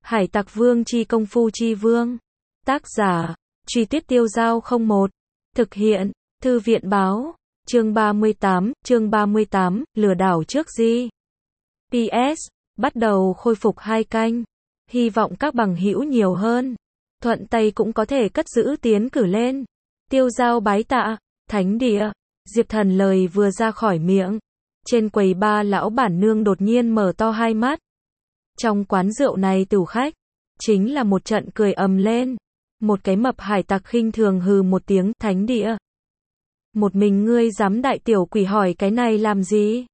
Hải tặc vương chi công phu chi vương. Tác giả, Truy Tiết Tiêu Giao 01. Thực hiện, Thư viện báo. Chương 38, lừa đảo trước Di. PS, bắt đầu khôi phục 2 canh. Hy vọng các bằng hữu nhiều hơn. Thuận tay cũng có thể cất giữ tiến cử lên. Tiêu Giao bái tạ, thánh địa. Diệp Thần lời vừa ra khỏi miệng. Trên quầy ba lão bản nương đột nhiên mở to hai mắt. Trong quán rượu này tửu khách, chính là một trận cười ầm lên. Một cái mập hải tặc khinh thường hừ một tiếng, thánh địa. Một mình ngươi dám đại tiểu quỷ hỏi cái này làm gì?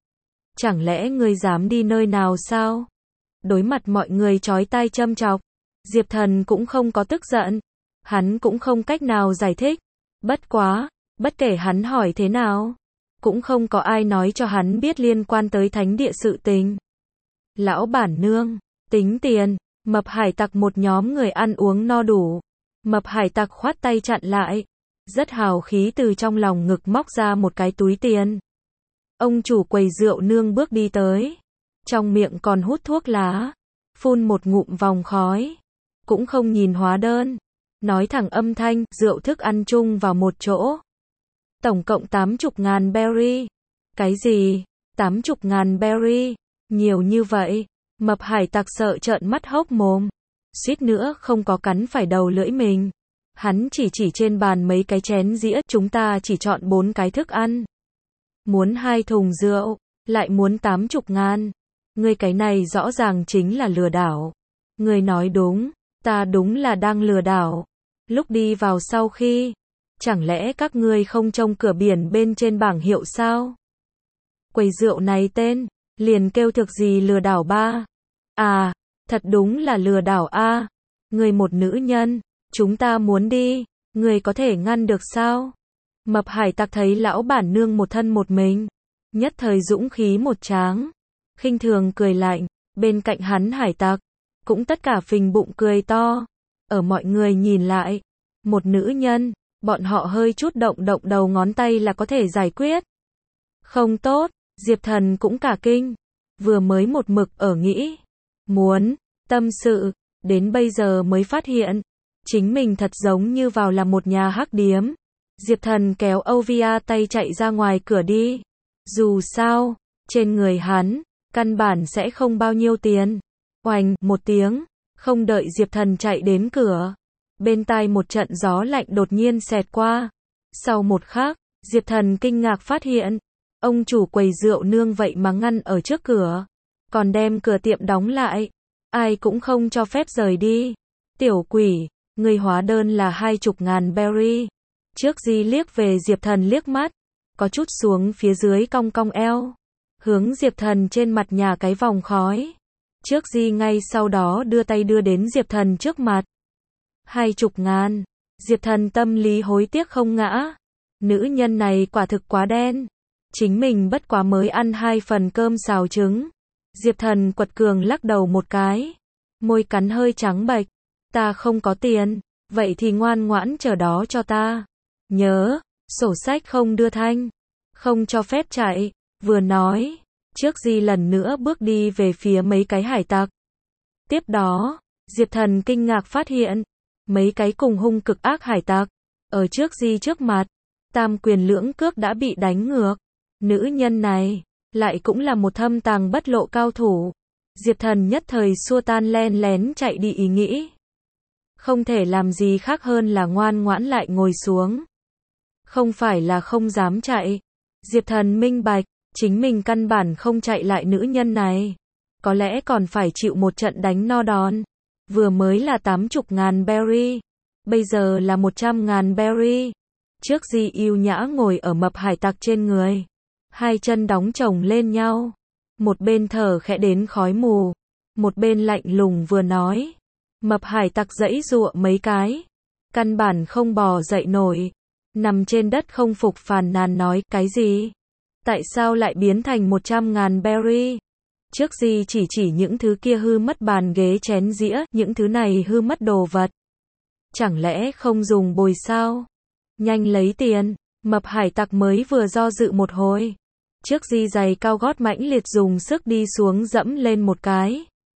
Chẳng lẽ ngươi dám đi nơi nào sao? Đối mặt mọi người chói tai châm chọc, Diệp Thần cũng không có tức giận. Hắn cũng không cách nào giải thích. Bất quá, bất kể hắn hỏi thế nào, cũng không có ai nói cho hắn biết liên quan tới thánh địa sự tình. Lão bản nương, tính tiền. Mập hải tặc một nhóm người ăn uống no đủ. Mập hải tặc khoát tay chặn lại. Rất hào khí từ trong lòng ngực móc ra một cái túi tiền. Ông chủ quầy rượu nương bước đi tới. Trong miệng còn hút thuốc lá. Phun một ngụm vòng khói. Cũng không nhìn hóa đơn. Nói thẳng âm thanh, rượu thức ăn chung vào một chỗ. Tổng cộng 80.000 berry. Cái gì? 80.000 berry? Nhiều như vậy. Mập hải tặc sợ trợn mắt hốc mồm. Suýt nữa không có cắn phải đầu lưỡi mình. Hắn chỉ trên bàn mấy cái chén dĩa, chúng ta chỉ chọn 4 cái thức ăn. Muốn 2 thùng rượu, lại muốn 80.000. Ngươi cái này rõ ràng chính là lừa đảo. Ngươi nói đúng, ta đúng là đang lừa đảo. Lúc đi vào sau khi, chẳng lẽ các ngươi không trông cửa biển bên trên bảng hiệu sao? Quầy rượu này tên, liền kêu thực gì lừa đảo ba. À, thật đúng là lừa đảo a. Ngươi một nữ nhân, chúng ta muốn đi, ngươi có thể ngăn được sao? Mập hải tặc thấy lão bản nương một thân một mình, nhất thời dũng khí một tráng, khinh thường cười lạnh. Bên cạnh hắn hải tặc cũng tất cả phình bụng cười to. Ở mọi người nhìn lại, một nữ nhân, bọn họ hơi chút động đầu ngón tay là có thể giải quyết. Không tốt, Diệp Thần cũng cả kinh. Vừa mới một mực ở nghĩ, muốn tâm sự, đến bây giờ mới phát hiện, chính mình thật giống như vào là một nhà hắc điếm. Diệp Thần kéo Ovia tay chạy ra ngoài cửa đi. Dù sao, trên người hắn, căn bản sẽ không bao nhiêu tiền. Oành, một tiếng, không đợi Diệp Thần chạy đến cửa. Bên tai một trận gió lạnh đột nhiên xẹt qua. Sau một khắc, Diệp Thần kinh ngạc phát hiện, ông chủ quầy rượu nương vậy mà ngăn ở trước cửa. Còn đem cửa tiệm đóng lại. Ai cũng không cho phép rời đi. Tiểu quỷ, người hóa đơn là 20.000 berry. Trước Di liếc về Diệp Thần liếc mắt. Có chút xuống phía dưới cong cong eo. Hướng Diệp Thần trên mặt nhà cái vòng khói. Trước Di ngay sau đó đưa tay đưa đến Diệp Thần trước mặt. 20.000. Diệp Thần tâm lý hối tiếc không ngã. Nữ nhân này quả thực quá đen. Chính mình bất quá mới ăn 2 phần cơm xào trứng. Diệp Thần quật cường lắc đầu một cái. Môi cắn hơi trắng bệch. Ta không có tiền. Vậy thì ngoan ngoãn chờ đó cho ta. Nhớ, sổ sách không đưa thanh. Không cho phép chạy. Vừa nói, trước Di lần nữa bước đi về phía mấy cái hải tặc. Tiếp đó, Diệp Thần kinh ngạc phát hiện, mấy cái cùng hung cực ác hải tặc, ở trước Di trước mặt, tam quyền lưỡng cước đã bị đánh ngược. Nữ nhân này, lại cũng là một thâm tàng bất lộ cao thủ. Diệp Thần nhất thời xua tan len lén chạy đi ý nghĩ. Không thể làm gì khác hơn là ngoan ngoãn lại ngồi xuống. Không phải là không dám chạy. Diệp Thần minh bạch, chính mình căn bản không chạy lại nữ nhân này. Có lẽ còn phải chịu một trận đánh no đòn. Vừa mới là 80.000 berry. Bây giờ là 100.000 berry. Trước Di yêu nhã ngồi ở mập hải tặc trên người. 2 chân đóng chồng lên nhau. Một bên thở khẽ đến khói mù. Một bên lạnh lùng vừa nói. Mập hải tặc giãy giụa mấy cái. Căn bản không bò dậy nổi. Nằm trên đất không phục phàn nàn nói, cái gì? Tại sao lại biến thành 100.000 berry? Trước Di chỉ những thứ kia hư mất bàn ghế chén dĩa, những thứ này hư mất đồ vật. Chẳng lẽ không dùng bồi sao? Nhanh lấy tiền. Mập hải tặc mới vừa do dự một hồi. Trước Di giày cao gót mãnh liệt dùng sức đi xuống dẫm lên một cái.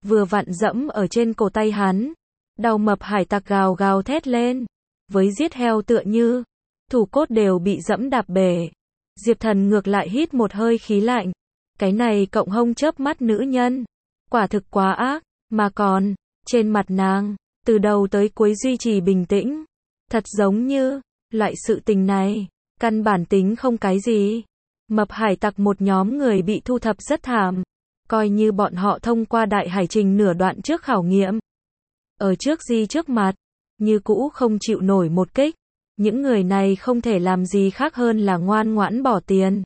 vừa vặn dẫm ở trên cổ tay hắn. Đau mập hải tặc gào gào thét lên, với giết heo tựa như, thủ cốt đều bị dẫm đạp bể. Diệp Thần ngược lại hít một hơi khí lạnh, cái này cộng hông chớp mắt nữ nhân, quả thực quá ác, mà còn, trên mặt nàng, từ đầu tới cuối duy trì bình tĩnh, thật giống như, loại sự tình này, căn bản tính không cái gì. Mập hải tặc một nhóm người bị thu thập rất thảm, coi như bọn họ thông qua đại hải trình nửa đoạn trước khảo nghiệm. Ở trước Di trước mặt, như cũ không chịu nổi một kích, những người này không thể làm gì khác hơn là ngoan ngoãn bỏ tiền.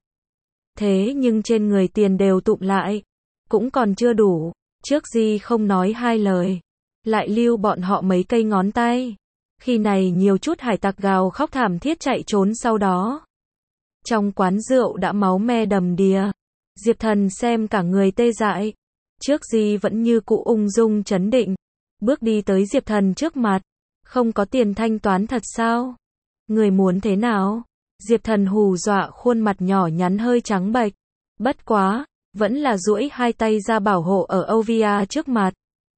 Thế nhưng trên người tiền đều tụm lại, cũng còn chưa đủ, trước Di không nói hai lời, lại lưu bọn họ mấy cây ngón tay. Khi này nhiều chút hải tặc gào khóc thảm thiết chạy trốn sau đó. Trong quán rượu đã máu me đầm đìa, Diệp Thần xem cả người tê dại. Trước Di vẫn như cũ ung dung trấn định, bước đi tới Diệp Thần trước mặt. Không có tiền thanh toán thật sao? Người muốn thế nào? Diệp Thần hù dọa khuôn mặt nhỏ nhắn hơi trắng bệch. Bất quá, vẫn là duỗi hai tay ra bảo hộ ở Ovia trước mặt.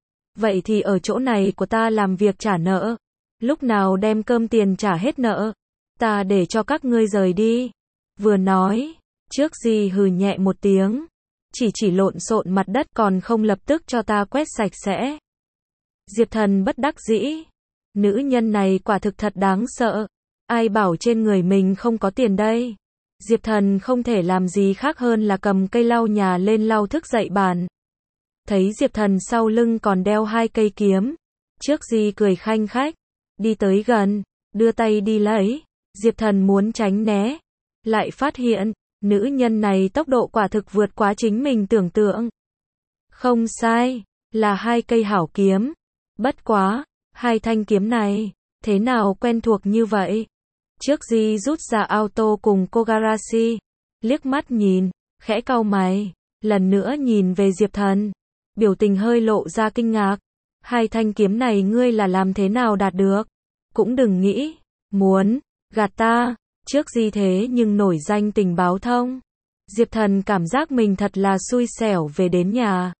Vậy thì ở chỗ này của ta làm việc trả nợ. Lúc nào đem cơm tiền trả hết nợ, ta để cho các ngươi rời đi. Vừa nói, trước Di hừ nhẹ một tiếng, chỉ lộn xộn mặt đất còn không lập tức cho ta quét sạch sẽ. Diệp Thần bất đắc dĩ, nữ nhân này quả thực thật đáng sợ, ai bảo trên người mình không có tiền đây. Diệp Thần không thể làm gì khác hơn là cầm cây lau nhà lên lau thức dậy bàn. Thấy Diệp Thần sau lưng còn đeo hai cây kiếm, trước Di cười khanh khách, đi tới gần, đưa tay đi lấy. Diệp Thần muốn tránh né, lại phát hiện, nữ nhân này tốc độ quả thực vượt quá chính mình tưởng tượng. Không sai, là hai cây hảo kiếm. Bất quá, hai thanh kiếm này, thế nào quen thuộc như vậy? Trước Di rút ra auto cùng Kogarashi, liếc mắt nhìn, khẽ cau mày, lần nữa nhìn về Diệp Thần, biểu tình hơi lộ ra kinh ngạc. Hai thanh kiếm này ngươi là làm thế nào đạt được? Cũng đừng nghĩ, muốn, gạt ta, trước Di thế nhưng nổi danh tình báo thông. Diệp Thần cảm giác mình thật là xui xẻo về đến nhà.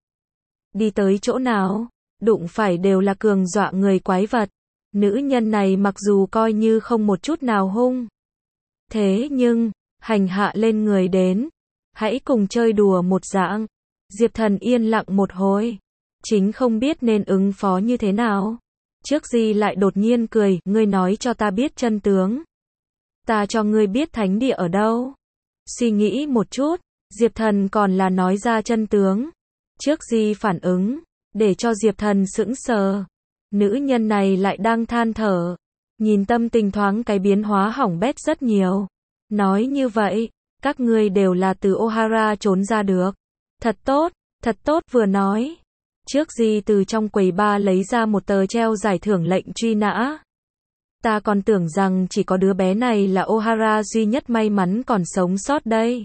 Đi tới chỗ nào, đụng phải đều là cường dọa người quái vật. Nữ nhân này mặc dù coi như không một chút nào hung, thế nhưng, hành hạ lên người đến. Hãy cùng chơi đùa một dạng. Diệp Thần yên lặng một hồi, chính không biết nên ứng phó như thế nào. Trước Di lại đột nhiên cười, ngươi nói cho ta biết chân tướng. Ta cho ngươi biết thánh địa ở đâu. Suy nghĩ một chút, Diệp Thần còn là nói ra chân tướng. Trước Di phản ứng, để cho Diệp Thần sững sờ. Nữ nhân này lại đang than thở, nhìn tâm tình thoáng cái biến hóa hỏng bét rất nhiều. Nói như vậy, các ngươi đều là từ Ohara trốn ra được. Thật tốt vừa nói. Trước Di từ trong quầy bar lấy ra một tờ treo giải thưởng lệnh truy nã. Ta còn tưởng rằng chỉ có đứa bé này là Ohara duy nhất may mắn còn sống sót đây.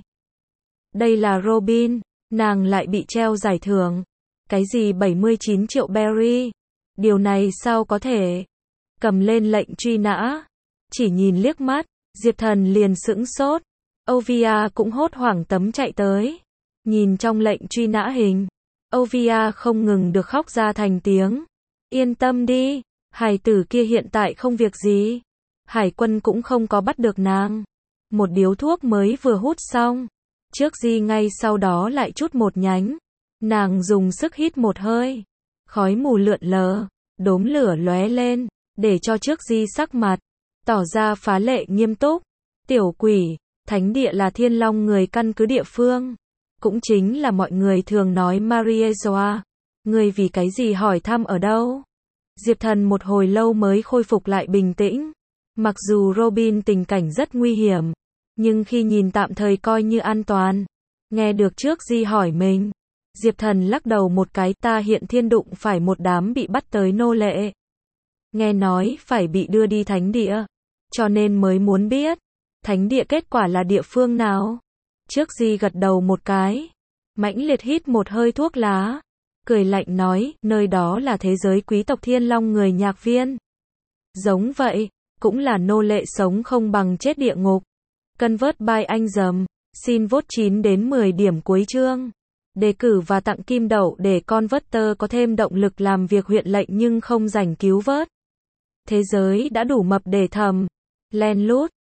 Đây là Robin, nàng lại bị treo giải thưởng. Cái gì 79 triệu berry? Điều này sao có thể? Cầm lên lệnh truy nã, chỉ nhìn liếc mắt, Diệp Thần liền sững sốt. Ovia cũng hốt hoảng tấm chạy tới. Nhìn trong lệnh truy nã hình, Ovia không ngừng được khóc ra thành tiếng. Yên tâm đi, hải tử kia hiện tại không việc gì. Hải quân cũng không có bắt được nàng. Một điếu thuốc mới vừa hút xong, trước Di ngay sau đó lại chút một nhánh. Nàng dùng sức hít một hơi, khói mù lượn lờ, đốm lửa lóe lên, để cho trước Di sắc mặt tỏ ra phá lệ nghiêm túc. Tiểu quỷ, thánh địa là Thiên Long người căn cứ địa phương, cũng chính là mọi người thường nói Mariezoa. Người vì cái gì hỏi thăm ở đâu? Diệp Thần một hồi lâu mới khôi phục lại bình tĩnh. Mặc dù Robin tình cảnh rất nguy hiểm, nhưng khi nhìn tạm thời coi như an toàn. Nghe được trước Di hỏi mình, Diệp Thần lắc đầu một cái, ta hiện thiên đụng phải một đám bị bắt tới nô lệ. Nghe nói phải bị đưa đi thánh địa, cho nên mới muốn biết. Thánh địa kết quả là địa phương nào? Trước Di gật đầu một cái, mãnh liệt hít một hơi thuốc lá, cười lạnh nói, nơi đó là thế giới quý tộc Thiên Long người nhạc viên. Giống vậy, cũng là nô lệ sống không bằng chết địa ngục. Convert by anh dầm, xin vote 9 đến 10 điểm cuối chương. đề cử và tặng kim đậu để con Vector có thêm động lực làm việc huyện lệnh nhưng không rảnh cứu vớt. Thế giới đã đủ mập để thầm, len lút,